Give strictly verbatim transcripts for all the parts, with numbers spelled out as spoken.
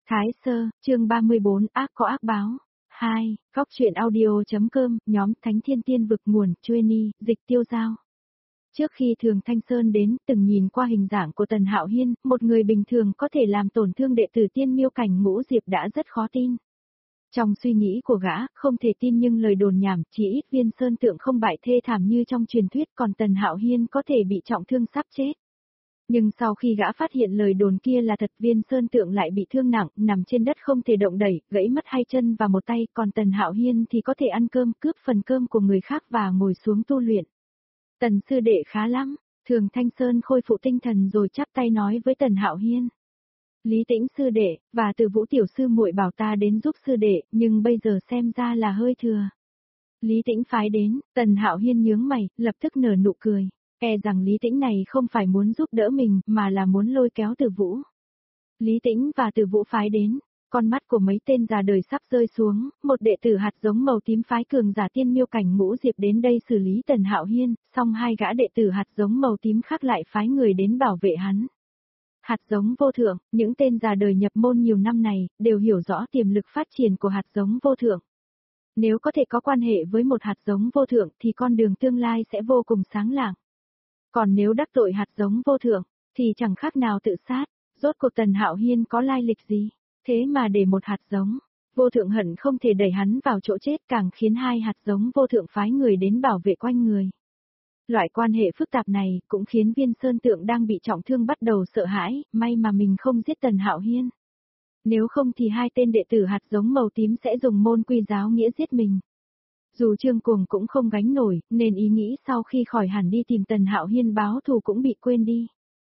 Thái Sơ, chương ba mươi bốn, ác có ác báo. hai. Góc truyện audio.com, nhóm Thánh Thiên Tiên Vực nguồn, Chueni, dịch Tiêu Giao. Trước khi Thường Thanh Sơn đến, từng nhìn qua hình dạng của Tần Hạo Hiên, một người bình thường có thể làm tổn thương đệ tử Tiên Miêu Cảnh Ngũ Diệp đã rất khó tin. Trong suy nghĩ của gã, không thể tin nhưng lời đồn nhảm, chỉ ít Viên Sơn Tượng không bại thê thảm như trong truyền thuyết, còn Tần Hạo Hiên có thể bị trọng thương sắp chết. Nhưng sau khi gã phát hiện lời đồn kia là thật, Viên Sơn Tượng lại bị thương nặng, nằm trên đất không thể động đẩy, gãy mất hai chân và một tay, còn Tần Hạo Hiên thì có thể ăn cơm, cướp phần cơm của người khác và ngồi xuống tu luyện. Tần sư đệ khá lắm. Thường Thanh Sơn khôi phục tinh thần rồi chắp tay nói với Tần Hạo Hiên. Lý Tĩnh sư đệ, và Từ Vũ tiểu sư muội bảo ta đến giúp sư đệ, nhưng bây giờ xem ra là hơi thừa. Lý Tĩnh phái đến, Tần Hạo Hiên nhướng mày, lập tức nở nụ cười. E rằng Lý Tĩnh này không phải muốn giúp đỡ mình, mà là muốn lôi kéo Từ Vũ. Lý Tĩnh và Từ Vũ phái đến, con mắt của mấy tên già đời sắp rơi xuống, một đệ tử hạt giống màu tím phái cường giả Tiên Miêu Cảnh Ngũ Diệp đến đây xử lý Tần Hạo Hiên, song hai gã đệ tử hạt giống màu tím khác lại phái người đến bảo vệ hắn. Hạt giống vô thượng, những tên già đời nhập môn nhiều năm này, đều hiểu rõ tiềm lực phát triển của hạt giống vô thượng. Nếu có thể có quan hệ với một hạt giống vô thượng thì con đường tương lai sẽ vô cùng sáng lạng. Còn nếu đắc tội hạt giống vô thượng, thì chẳng khác nào tự sát. Rốt cuộc Tần Hạo Hiên có lai lịch gì? Thế mà để một hạt giống vô thượng hận không thể đẩy hắn vào chỗ chết, càng khiến hai hạt giống vô thượng phái người đến bảo vệ quanh người. Loại quan hệ phức tạp này cũng khiến Viên Sơn Tượng đang bị trọng thương bắt đầu sợ hãi, may mà mình không giết Tần Hạo Hiên. Nếu không thì hai tên đệ tử hạt giống màu tím sẽ dùng môn quy giáo nghĩa giết mình. Dù Trương Cuồng cũng không gánh nổi, nên ý nghĩ sau khi khỏi hẳn đi tìm Tần Hạo Hiên báo thù cũng bị quên đi.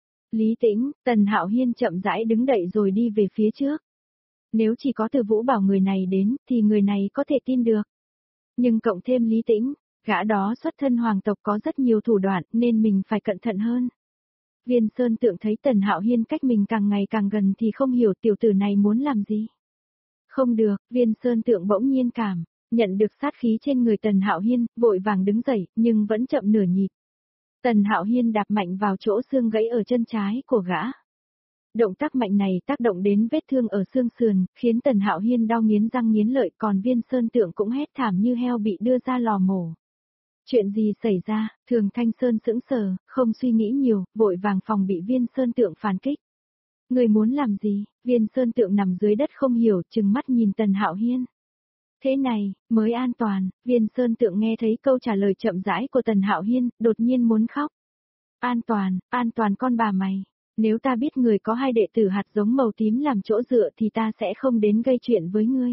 Lý Tĩnh, Tần Hạo Hiên chậm rãi đứng dậy rồi đi về phía trước. Nếu chỉ có Từ Vũ bảo người này đến, thì người này có thể tin được. Nhưng cộng thêm Lý Tĩnh, gã đó xuất thân hoàng tộc có rất nhiều thủ đoạn nên mình phải cẩn thận hơn. Viên Sơn Tượng thấy Tần Hạo Hiên cách mình càng ngày càng gần thì không hiểu tiểu tử này muốn làm gì. Không được, Viên Sơn Tượng bỗng nhiên cảm nhận được sát khí trên người Tần Hạo Hiên, vội vàng đứng dậy, nhưng vẫn chậm nửa nhịp. Tần Hạo Hiên đạp mạnh vào chỗ xương gãy ở chân trái của gã. Động tác mạnh này tác động đến vết thương ở xương sườn, khiến Tần Hạo Hiên đau nghiến răng nghiến lợi, còn Viên Sơn Tượng cũng hét thảm như heo bị đưa ra lò mổ. Chuyện gì xảy ra? Thường Thanh Sơn sững sờ, không suy nghĩ nhiều, vội vàng phòng bị Viên Sơn Tượng phản kích. Người muốn làm gì? Viên Sơn Tượng nằm dưới đất không hiểu, trừng mắt nhìn Tần Hạo Hiên. Thế này, mới an toàn. Viên Sơn Tượng nghe thấy câu trả lời chậm rãi của Tần Hạo Hiên, đột nhiên muốn khóc. An toàn, an toàn con bà mày. Nếu ta biết người có hai đệ tử hạt giống màu tím làm chỗ dựa thì ta sẽ không đến gây chuyện với ngươi.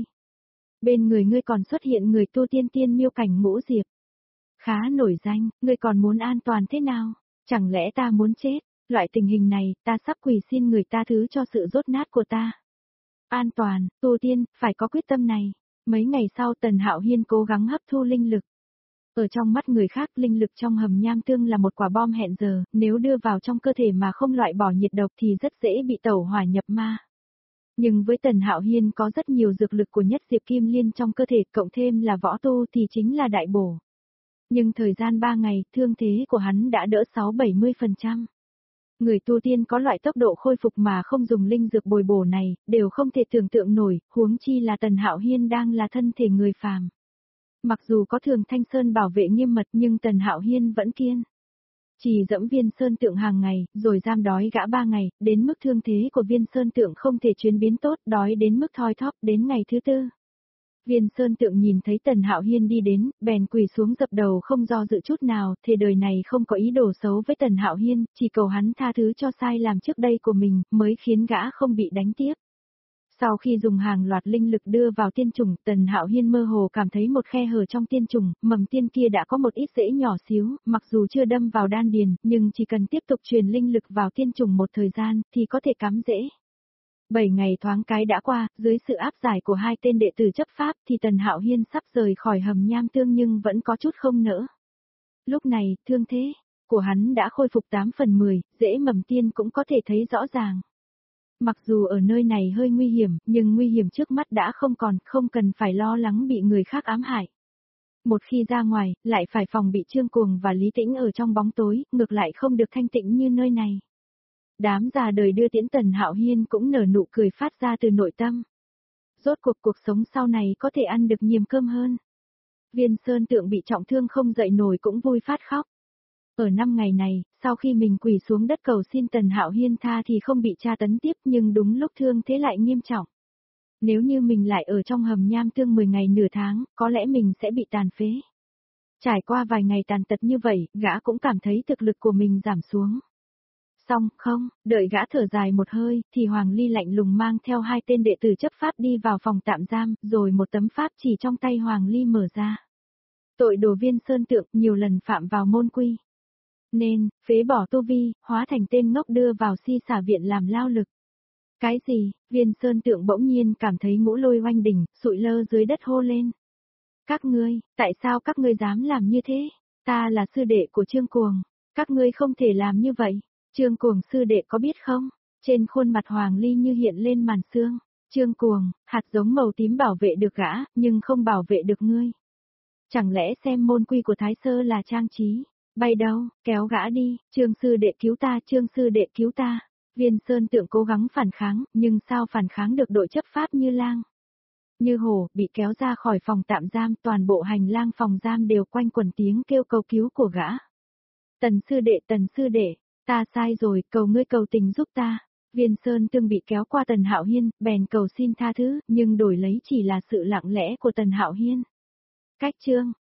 Bên người ngươi còn xuất hiện người tu tiên Tiên Miêu Cảnh Ngũ Diệp. Khá nổi danh, ngươi còn muốn an toàn thế nào? Chẳng lẽ ta muốn chết? Loại tình hình này, ta sắp quỳ xin người ta thứ cho sự rốt nát của ta. An toàn, tu tiên, phải có quyết tâm này. Mấy ngày sau Tần Hạo Hiên cố gắng hấp thu linh lực. Ở trong mắt người khác, linh lực trong hầm nham tương là một quả bom hẹn giờ, nếu đưa vào trong cơ thể mà không loại bỏ nhiệt độc thì rất dễ bị tẩu hỏa nhập ma. Nhưng với Tần Hạo Hiên có rất nhiều dược lực của nhất diệp kim liên trong cơ thể, cộng thêm là võ tu thì chính là đại bổ. Nhưng thời gian ba ngày, thương thế của hắn đã đỡ sáu bảy mươi phần trăm. Người tu tiên có loại tốc độ khôi phục mà không dùng linh dược bồi bổ này, đều không thể tưởng tượng nổi, huống chi là Tần Hạo Hiên đang là thân thể người phàm. Mặc dù có Thường Thanh Sơn bảo vệ nghiêm mật nhưng Tần Hạo Hiên vẫn kiên chỉ dẫm Viên Sơn Tượng hàng ngày, rồi giam đói gã ba ngày, đến mức thương thế của Viên Sơn Tượng không thể chuyển biến tốt, đói đến mức thoi thóp đến ngày thứ tư. Viên Sơn Tượng nhìn thấy Tần Hạo Hiên đi đến, bèn quỳ xuống dập đầu không do dự chút nào, thề đời này không có ý đồ xấu với Tần Hạo Hiên, chỉ cầu hắn tha thứ cho sai làm trước đây của mình, mới khiến gã không bị đánh tiếp. Sau khi dùng hàng loạt linh lực đưa vào tiên trùng, Tần Hạo Hiên mơ hồ cảm thấy một khe hở trong tiên trùng, mầm tiên kia đã có một ít rễ nhỏ xíu, mặc dù chưa đâm vào đan điền, nhưng chỉ cần tiếp tục truyền linh lực vào tiên trùng một thời gian, thì có thể cắm rễ. Bảy ngày thoáng cái đã qua, dưới sự áp giải của hai tên đệ tử chấp pháp thì Tần Hạo Hiên sắp rời khỏi hầm nham tương nhưng vẫn có chút không nỡ. Lúc này, thương thế của hắn đã khôi phục tám phần mười, rễ mầm tiên cũng có thể thấy rõ ràng. Mặc dù ở nơi này hơi nguy hiểm, nhưng nguy hiểm trước mắt đã không còn, không cần phải lo lắng bị người khác ám hại. Một khi ra ngoài, lại phải phòng bị Trương Cuồng và Lý Tĩnh ở trong bóng tối, ngược lại không được thanh tịnh như nơi này. Đám già đời đưa tiễn Tần Hạo Hiên cũng nở nụ cười phát ra từ nội tâm. Rốt cuộc cuộc sống sau này có thể ăn được nhiều cơm hơn. Viên Sơn Tượng bị trọng thương không dậy nổi cũng vui phát khóc. Ở năm ngày này, sau khi mình quỳ xuống đất cầu xin Tần Hạo Hiên tha thì không bị tra tấn tiếp, nhưng đúng lúc thương thế lại nghiêm trọng. Nếu như mình lại ở trong hầm nham tương mười ngày nửa tháng, có lẽ mình sẽ bị tàn phế. Trải qua vài ngày tàn tật như vậy, gã cũng cảm thấy thực lực của mình giảm xuống. Xong, không, đợi gã thở dài một hơi, thì Hoàng Ly lạnh lùng mang theo hai tên đệ tử chấp pháp đi vào phòng tạm giam, rồi một tấm pháp chỉ trong tay Hoàng Ly mở ra. Tội đồ Viên Sơn Tượng nhiều lần phạm vào môn quy. Nên, phế bỏ tu vi, hóa thành tên ngốc đưa vào si xả viện làm lao lực. Cái gì? Viên Sơn Tượng bỗng nhiên cảm thấy ngũ lôi oanh đỉnh, sụi lơ dưới đất hô lên. Các ngươi, tại sao các ngươi dám làm như thế? Ta là sư đệ của Trương Cuồng, các ngươi không thể làm như vậy. Trương Cuồng sư đệ có biết không? Trên khuôn mặt Hoàng Ly như hiện lên màn sương. Trương Cuồng, hạt giống màu tím bảo vệ được gã, nhưng không bảo vệ được ngươi. Chẳng lẽ xem môn quy của Thái Sơ là trang trí? Bay đâu, kéo gã đi, Trương sư đệ cứu ta, Trương sư đệ cứu ta. Viên Sơn Tượng cố gắng phản kháng, nhưng sao phản kháng được đội chấp pháp như lang? Như hổ, bị kéo ra khỏi phòng tạm giam, toàn bộ hành lang phòng giam đều quanh quẩn tiếng kêu cầu cứu của gã. Tần sư đệ, Tần sư đệ, ta sai rồi, cầu ngươi cầu tình giúp ta. Viên Sơn Tương bị kéo qua Tần Hạo Hiên, bèn cầu xin tha thứ, nhưng đổi lấy chỉ là sự lặng lẽ của Tần Hạo Hiên. Cách chương